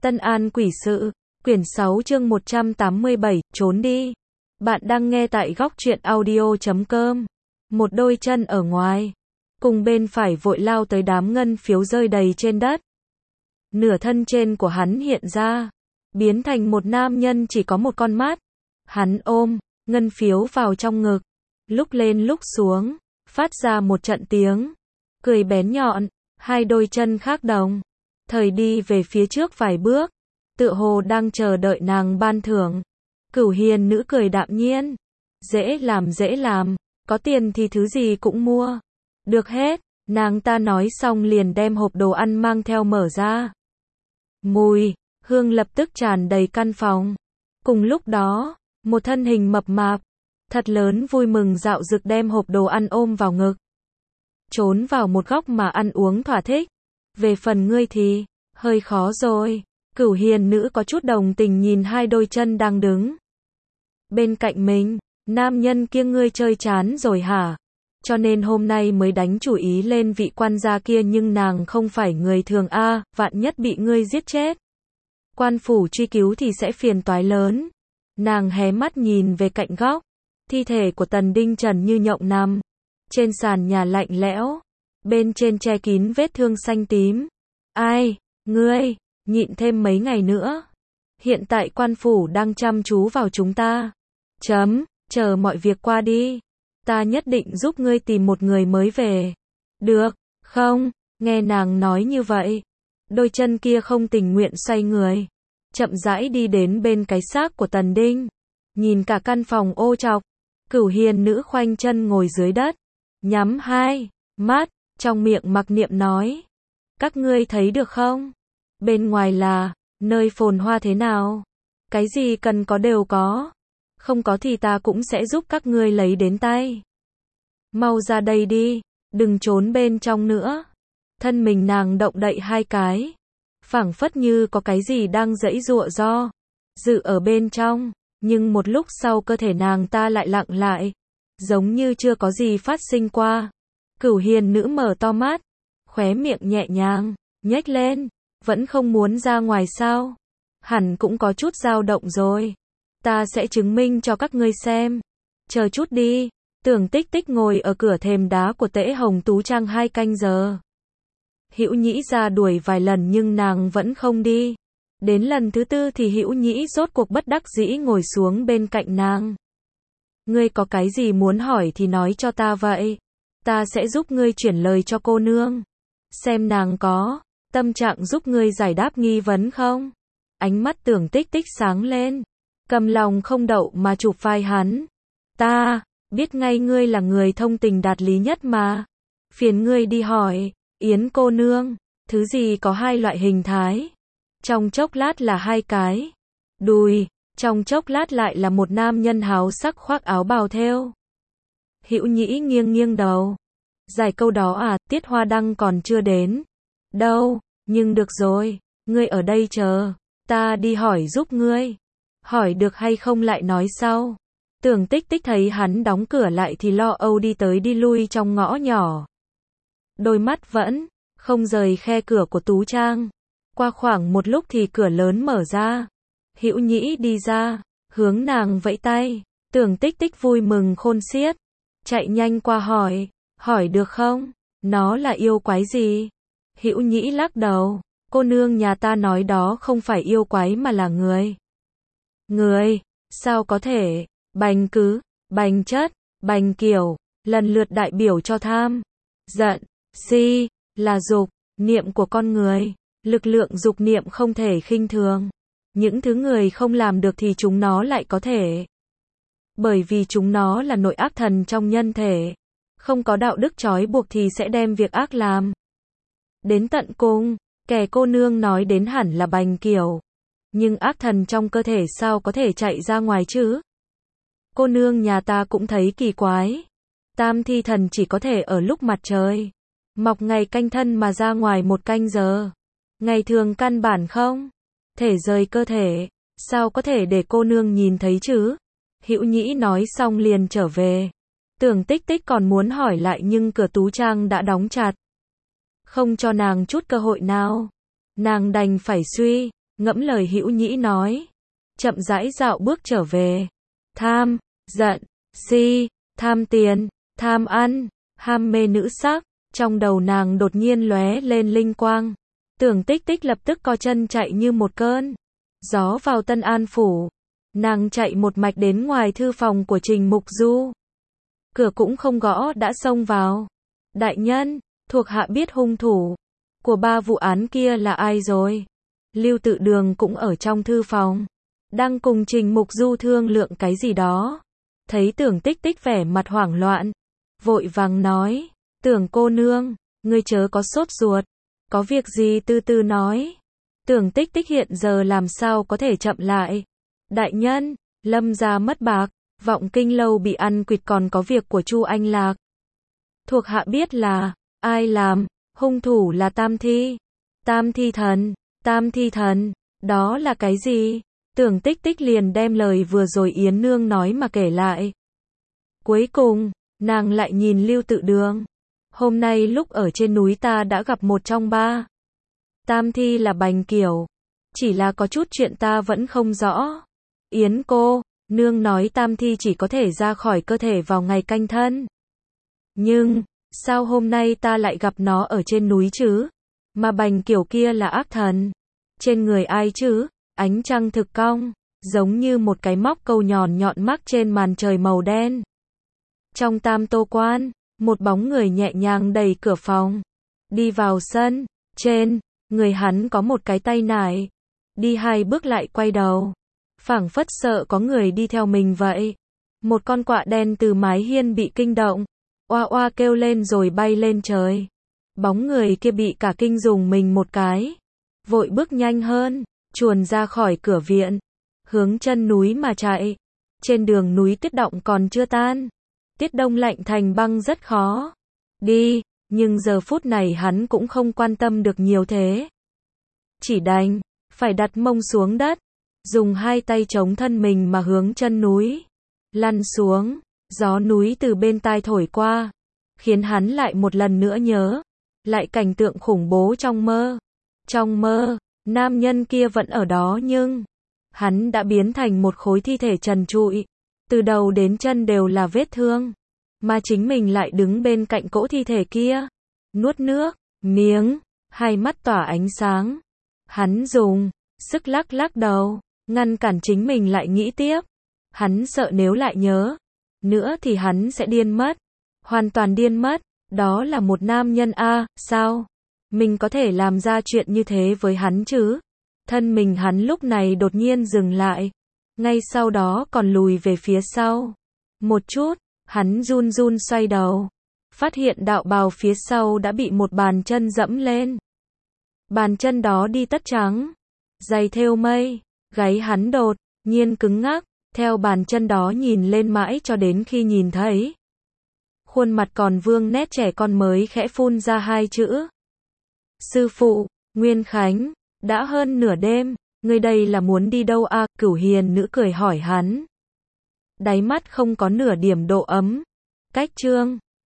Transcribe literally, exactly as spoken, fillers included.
Tân An quỷ sự, quyển sáu chương một trăm tám mươi bảy, trốn đi. Bạn đang nghe tại góc truyện audio chấm com. Một đôi chân ở ngoài, cùng bên phải vội lao tới đám ngân phiếu rơi đầy trên đất. Nửa thân trên của hắn hiện ra, biến thành một nam nhân chỉ có một con mắt. Hắn ôm ngân phiếu vào trong ngực, lúc lên lúc xuống, phát ra một trận tiếng cười bén nhọn. Hai đôi chân khác đồng thời đi về phía trước vài bước, tựa hồ đang chờ đợi nàng ban thưởng. Cửu hiền nữ cười đạm nhiên, dễ làm dễ làm, có tiền thì thứ gì cũng mua được hết. Nàng ta nói xong liền đem hộp đồ ăn mang theo mở ra. Mùi hương lập tức tràn đầy căn phòng. Cùng lúc đó, một thân hình mập mạp thật lớn vui mừng dạo dực đem hộp đồ ăn ôm vào ngực, trốn vào một góc mà ăn uống thỏa thích. Về phần ngươi thì hơi khó rồi. Cửu hiền nữ có chút đồng tình nhìn hai đôi chân đang đứng bên cạnh mình. Nam nhân kia ngươi chơi chán rồi hả? Cho nên hôm nay mới đánh chủ ý lên vị quan gia kia, nhưng nàng không phải người thường a, vạn nhất bị ngươi giết chết, quan phủ truy cứu thì sẽ phiền toái lớn. Nàng hé mắt nhìn về cạnh góc, thi thể của Tần Đinh Trần như nhộng nằm trên sàn nhà lạnh lẽo, bên trên che kín vết thương xanh tím. Ai, ngươi, nhịn thêm mấy ngày nữa. Hiện tại quan phủ đang chăm chú vào chúng ta. Chấm, chờ mọi việc qua đi, ta nhất định giúp ngươi tìm một người mới về. Được, không? Nghe nàng nói như vậy, đôi chân kia không tình nguyện xoay người, chậm rãi đi đến bên cái xác của Tần Đinh. Nhìn cả căn phòng ô trọc, Cửu hiền nữ khoanh chân ngồi dưới đất, nhắm hai mắt, trong miệng mặc niệm nói: các ngươi thấy được không? Bên ngoài là nơi phồn hoa thế nào? Cái gì cần có đều có. Không có thì ta cũng sẽ giúp các ngươi lấy đến tay. Mau ra đây đi, đừng trốn bên trong nữa. Thân mình nàng động đậy hai cái, phảng phất như có cái gì đang giãy giụa do dự ở bên trong, nhưng một lúc sau cơ thể nàng ta lại lặng lại, giống như chưa có gì phát sinh qua. Cửu hiền nữ mở to mắt, khóe miệng nhẹ nhàng nhếch lên. Vẫn không muốn ra ngoài sao? Hẳn cũng có chút dao động rồi. Ta sẽ chứng minh cho các ngươi xem. Chờ chút đi. Tưởng Tích Tích ngồi ở cửa thềm đá của Tễ Hồng Tú Trang hai canh giờ. Hữu Nhĩ ra đuổi vài lần nhưng nàng vẫn không đi. Đến lần thứ tư thì Hữu Nhĩ rốt cuộc bất đắc dĩ ngồi xuống bên cạnh nàng. Ngươi có cái gì muốn hỏi thì nói cho ta vậy. Ta sẽ giúp ngươi chuyển lời cho cô nương, xem nàng có tâm trạng giúp ngươi giải đáp nghi vấn không. Ánh mắt Tưởng Tích Tích sáng lên, cầm lòng không đậu mà chụp vai hắn. Ta biết ngay ngươi là người thông tình đạt lý nhất mà. Phiền ngươi đi hỏi Yến cô nương, thứ gì có hai loại hình thái. Trong chốc lát là hai cái đùi, trong chốc lát lại là một nam nhân háo sắc khoác áo bào thêu. Hữu Nhĩ nghiêng nghiêng đầu. Giải câu đó à? Tiết Hoa Đăng còn chưa đến đâu, nhưng được rồi, ngươi ở đây chờ, ta đi hỏi giúp ngươi. Hỏi được hay không lại nói sau. Tưởng Tích Tích thấy hắn đóng cửa lại thì lo âu đi tới đi lui trong ngõ nhỏ, đôi mắt vẫn không rời khe cửa của Tú Trang. Qua khoảng một lúc thì cửa lớn mở ra, Hữu Nhĩ đi ra, hướng nàng vẫy tay. Tưởng Tích Tích vui mừng khôn xiết, chạy nhanh qua hỏi: hỏi được không? Nó là yêu quái gì? Hữu Nhĩ lắc đầu: cô nương nhà ta nói đó không phải yêu quái mà là người. Người? Sao có thể? Bành cứ, bành chất, bành kiểu, lần lượt đại biểu cho tham, giận, si, là dục, niệm của con người. Lực lượng dục niệm không thể khinh thường. Những thứ người không làm được thì chúng nó lại có thể. Bởi vì chúng nó là nội ác thần trong nhân thể. Không có đạo đức trói buộc thì sẽ đem việc ác làm đến tận cùng. Kẻ cô nương nói đến hẳn là bành kiểu. Nhưng ác thần trong cơ thể sao có thể chạy ra ngoài chứ? Cô nương nhà ta cũng thấy kỳ quái. Tam thi thần chỉ có thể ở lúc mặt trời mọc ngày canh thân mà ra ngoài một canh giờ. Ngày thường căn bản không thể rời cơ thể. Sao có thể để cô nương nhìn thấy chứ? Hữu Nhĩ nói xong liền trở về. Tưởng Tích Tích còn muốn hỏi lại nhưng cửa Tú Trang đã đóng chặt, không cho nàng chút cơ hội nào. Nàng đành phải suy ngẫm lời hữu nhĩ nói. Chậm rãi dạo bước trở về. Tham, giận, si, tham tiền, tham ăn, ham mê nữ sắc, trong đầu nàng đột nhiên lóe lên linh quang. Tưởng Tích Tích lập tức co chân chạy như một cơn gió vào Tân An phủ. Nàng chạy một mạch đến ngoài thư phòng của Trình Mục Du. Cửa cũng không gõ đã xông vào. Đại nhân, thuộc hạ biết hung thủ của ba vụ án kia là ai rồi. Lưu Tự Đường cũng ở trong thư phòng, đang cùng Trình Mục Du thương lượng cái gì đó. Thấy Tưởng Tích Tích vẻ mặt hoảng loạn, vội vàng nói, Tưởng cô nương, ngươi chớ có sốt ruột, có việc gì từ từ nói. Tưởng Tích Tích hiện giờ làm sao có thể chậm lại. Đại nhân, Lâm gia mất bạc, Vọng Kinh lâu bị ăn quỵt, còn có việc của Chu Anh Lạc. Thuộc hạ biết là ai làm, hung thủ là Tam Thi. Tam Thi thần, Tam Thi thần, đó là cái gì? Tưởng Tích Tích liền đem lời vừa rồi Yến Nương nói mà kể lại. Cuối cùng, nàng lại nhìn Lưu Tự Đường. Hôm nay lúc ở trên núi ta đã gặp một trong ba Tam Thi là Bành Kiểu. Chỉ là có chút chuyện ta vẫn không rõ. Yến cô nương nói Tam Thi chỉ có thể ra khỏi cơ thể vào ngày canh thân. Nhưng, sao hôm nay ta lại gặp nó ở trên núi chứ? Mà Bành Kiểu kia là ác thần. Trên người ai chứ? Ánh trăng thực cong, giống như một cái móc câu nhọn nhọn mắc trên màn trời màu đen. Trong Tam Tô Quan, một bóng người nhẹ nhàng đẩy cửa phòng, đi vào sân. Trên người hắn có một cái tay nải, đi hai bước lại quay đầu, phảng phất sợ có người đi theo mình vậy. Một con quạ đen từ mái hiên bị kinh động, oa oa kêu lên rồi bay lên trời. Bóng người kia bị cả kinh dùng mình một cái, vội bước nhanh hơn, chuồn ra khỏi cửa viện, hướng chân núi mà chạy. Trên đường núi tuyết động còn chưa tan, tiết đông lạnh thành băng rất khó đi, nhưng giờ phút này hắn cũng không quan tâm được nhiều thế. Chỉ đành phải đặt mông xuống đất, dùng hai tay chống thân mình mà hướng chân núi lăn xuống. Gió núi từ bên tai thổi qua, khiến hắn lại một lần nữa nhớ lại cảnh tượng khủng bố trong mơ. Trong mơ, nam nhân kia vẫn ở đó nhưng hắn đã biến thành một khối thi thể trần trụi, từ đầu đến chân đều là vết thương, mà chính mình lại đứng bên cạnh cỗ thi thể kia, nuốt nước miếng, hai mắt tỏa ánh sáng. Hắn dùng sức lắc lắc đầu, ngăn cản chính mình lại nghĩ tiếp. Hắn sợ nếu lại nhớ nữa thì hắn sẽ điên mất, hoàn toàn điên mất. Đó là một nam nhân a, sao mình có thể làm ra chuyện như thế với hắn chứ? Thân mình hắn lúc này đột nhiên dừng lại, ngay sau đó còn lùi về phía sau một chút. Hắn run run xoay đầu, phát hiện đạo bào phía sau đã bị một bàn chân dẫm lên. Bàn chân đó đi tất trắng, giày thêu mây. Gáy hắn đột nhiên cứng ngắc, theo bàn chân đó nhìn lên mãi cho đến khi nhìn thấy khuôn mặt còn vương nét trẻ con mới khẽ phun ra hai chữ. Sư phụ, Nguyên Khánh, đã hơn nửa đêm, ngươi đây là muốn đi đâu a? Cửu Hiền Nữ cười hỏi hắn. Đáy mắt không có nửa điểm độ ấm. Cách chương